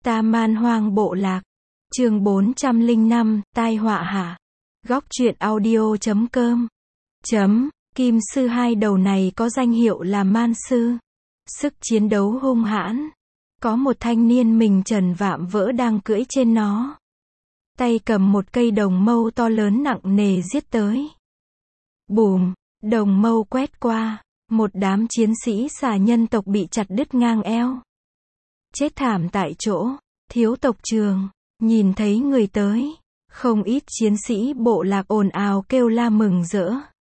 Ta Man Hoang Bộ Lạc. Chương 405, tai họa hạ. Góc truyện audio.com. Kim sư hai đầu này có danh hiệu là Man sư. Sức chiến đấu hung hãn. Có một thanh niên mình trần vạm vỡ đang cưỡi trên nó. Tay cầm một cây đồng mâu to lớn nặng nề giết tới. Bùm, đồng mâu quét qua. Một đám chiến sĩ xà nhân tộc bị chặt đứt ngang eo. Chết thảm tại chỗ. Thiếu tộc Trường nhìn thấy người tới, không ít chiến sĩ bộ lạc ồn ào kêu la mừng rỡ.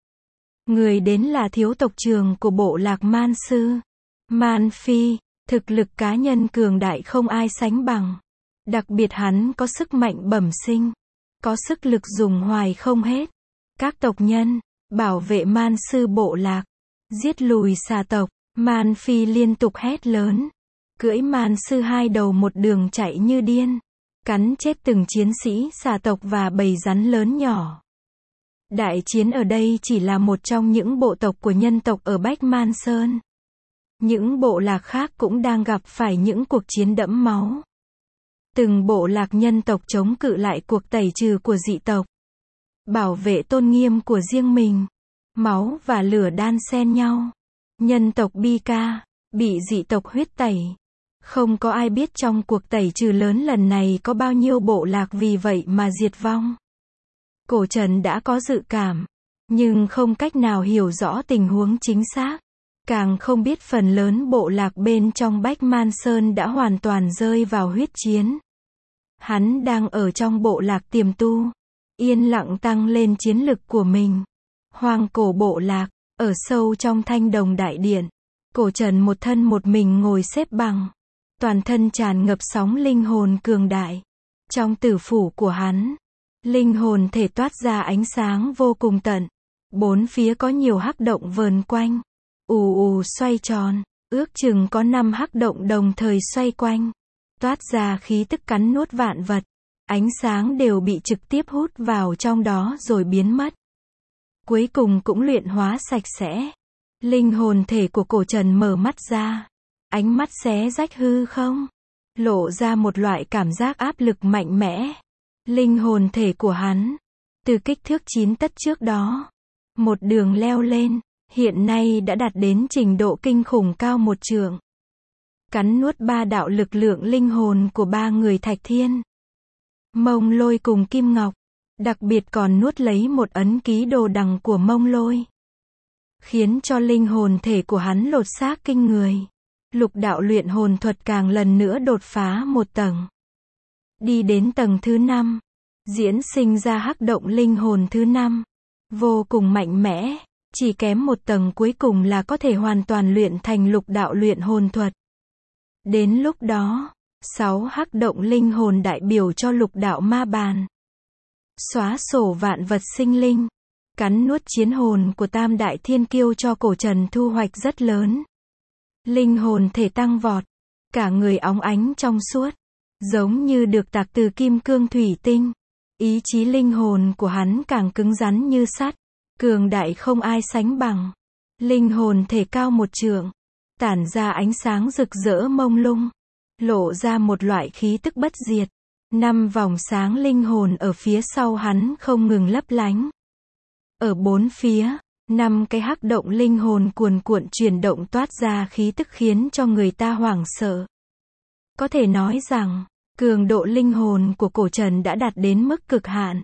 Người đến là thiếu tộc Trường của bộ lạc Man sư. Man Phi, thực lực cá nhân cường đại không ai sánh bằng. Đặc biệt hắn có sức mạnh bẩm sinh, có sức lực dùng hoài không hết. Các tộc nhân bảo vệ Man sư bộ lạc, giết lùi xà tộc. Man Phi liên tục hét lớn, cưỡi Man sư hai đầu một đường chạy như điên, cắn chết từng chiến sĩ xà tộc và bầy rắn lớn nhỏ. Đại chiến ở đây chỉ là một trong những bộ tộc của nhân tộc ở Bách Man Sơn. Những bộ lạc khác cũng đang gặp phải những cuộc chiến đẫm máu. Từng bộ lạc nhân tộc chống cự lại cuộc tẩy trừ của dị tộc, bảo vệ tôn nghiêm của riêng mình. Máu và lửa đan xen nhau. Nhân tộc Bika bị dị tộc huyết tẩy. Không có ai biết trong cuộc tẩy trừ lớn lần này có bao nhiêu bộ lạc vì vậy mà diệt vong. Cổ Trần đã có dự cảm, nhưng không cách nào hiểu rõ tình huống chính xác. Càng không biết phần lớn bộ lạc bên trong Bách Man Sơn đã hoàn toàn rơi vào huyết chiến. Hắn đang ở trong bộ lạc tiềm tu, yên lặng tăng lên chiến lực của mình. Hoang cổ bộ lạc, ở sâu trong Thanh Đồng Đại Điện. Cổ Trần một thân một mình ngồi xếp bằng. Toàn thân tràn ngập sóng linh hồn cường đại. Trong tử phủ của hắn, linh hồn thể toát ra ánh sáng vô cùng tận. Bốn phía có nhiều hắc động vờn quanh, ù ù xoay tròn, ước chừng có 5 hắc động đồng thời xoay quanh, toát ra khí tức cắn nuốt vạn vật. Ánh sáng đều bị trực tiếp hút vào trong đó rồi biến mất. Cuối cùng cũng luyện hóa sạch sẽ. Linh hồn thể của Cổ Trần mở mắt ra. Ánh mắt xé rách hư không, lộ ra một loại cảm giác áp lực mạnh mẽ. Linh hồn thể của hắn, từ kích thước 9 tấc trước đó, một đường leo lên, hiện nay đã đạt đến trình độ kinh khủng cao 1 trượng. Cắn nuốt 3 đạo lực lượng linh hồn của 3 người Thạch Thiên, Mông Lôi cùng Kim Ngọc, đặc biệt còn nuốt lấy một ấn ký đồ đằng của Mông Lôi, khiến cho linh hồn thể của hắn lột xác kinh người. Lục đạo luyện hồn thuật càng lần nữa đột phá một tầng. Đi đến tầng thứ 5, diễn sinh ra hắc động linh hồn thứ 5. Vô cùng mạnh mẽ, chỉ kém một tầng cuối cùng là có thể hoàn toàn luyện thành lục đạo luyện hồn thuật. Đến lúc đó, 6 hắc động linh hồn đại biểu cho lục đạo ma bàn. Xóa sổ vạn vật sinh linh, cắn nuốt chiến hồn của Tam Đại Thiên Kiêu cho Cổ Trần thu hoạch rất lớn. Linh hồn thể tăng vọt, cả người óng ánh trong suốt, giống như được tạc từ kim cương thủy tinh. Ý chí linh hồn của hắn càng cứng rắn như sắt, cường đại không ai sánh bằng. Linh hồn thể cao 1 trượng, tản ra ánh sáng rực rỡ mông lung, lộ ra một loại khí tức bất diệt. 5 vòng sáng linh hồn ở phía sau hắn không ngừng lấp lánh. Ở bốn phía, 5 cái hắc động linh hồn cuồn cuộn chuyển động toát ra khí tức khiến cho người ta hoảng sợ. Có thể nói rằng, cường độ linh hồn của Cổ Trần đã đạt đến mức cực hạn.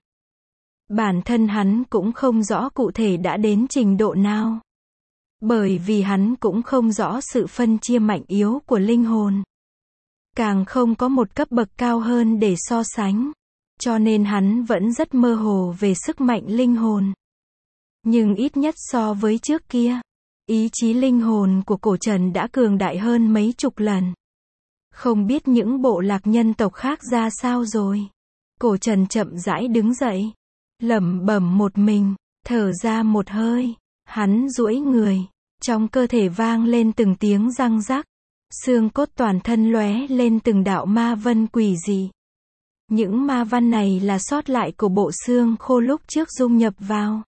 Bản thân hắn cũng không rõ cụ thể đã đến trình độ nào. Bởi vì hắn cũng không rõ sự phân chia mạnh yếu của linh hồn. Càng không có một cấp bậc cao hơn để so sánh. Cho nên hắn vẫn rất mơ hồ về sức mạnh linh hồn. Nhưng ít nhất so với trước kia, ý chí linh hồn của Cổ Trần đã cường đại hơn mấy chục lần. Không biết những bộ lạc nhân tộc khác ra sao rồi. Cổ Trần chậm rãi đứng dậy, lẩm bẩm một mình, thở ra một hơi. Hắn duỗi người, trong cơ thể vang lên từng tiếng răng rắc, xương cốt toàn thân lóe lên từng đạo ma vân quỷ dị. Những ma văn này là sót lại của bộ xương khô lúc trước dung nhập vào.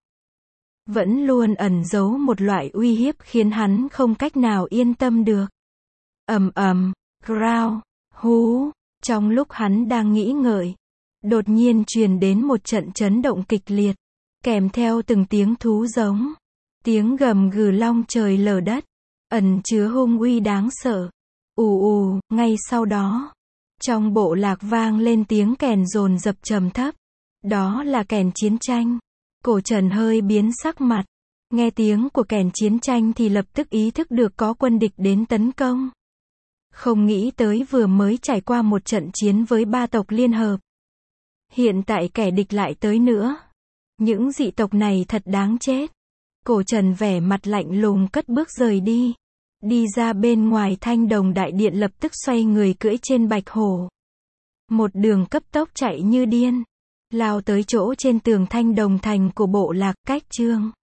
Vẫn luôn ẩn giấu một loại uy hiếp khiến hắn không cách nào yên tâm được. Ầm ầm, growl, hú, Trong lúc hắn đang nghĩ ngợi, đột nhiên truyền đến một trận chấn động kịch liệt, kèm theo từng tiếng thú giống, tiếng gầm gừ long trời lở đất, ẩn chứa hung uy đáng sợ. Ù ù, ngay sau đó, trong bộ lạc vang lên tiếng kèn dồn dập trầm thấp. Đó là kèn chiến tranh. Cổ Trần hơi biến sắc mặt. Nghe tiếng của kèn chiến tranh thì lập tức ý thức được có quân địch đến tấn công. Không nghĩ tới vừa mới trải qua một trận chiến với 3 tộc liên hợp. Hiện tại kẻ địch lại tới nữa. Những dị tộc này thật đáng chết. Cổ Trần vẻ mặt lạnh lùng cất bước rời đi. Đi ra bên ngoài Thanh Đồng đại điện, lập tức xoay người cưỡi trên bạch hổ. Một đường cấp tốc chạy như điên. Lao tới chỗ trên tường Thanh Đồng thành của bộ lạc Cách Chương.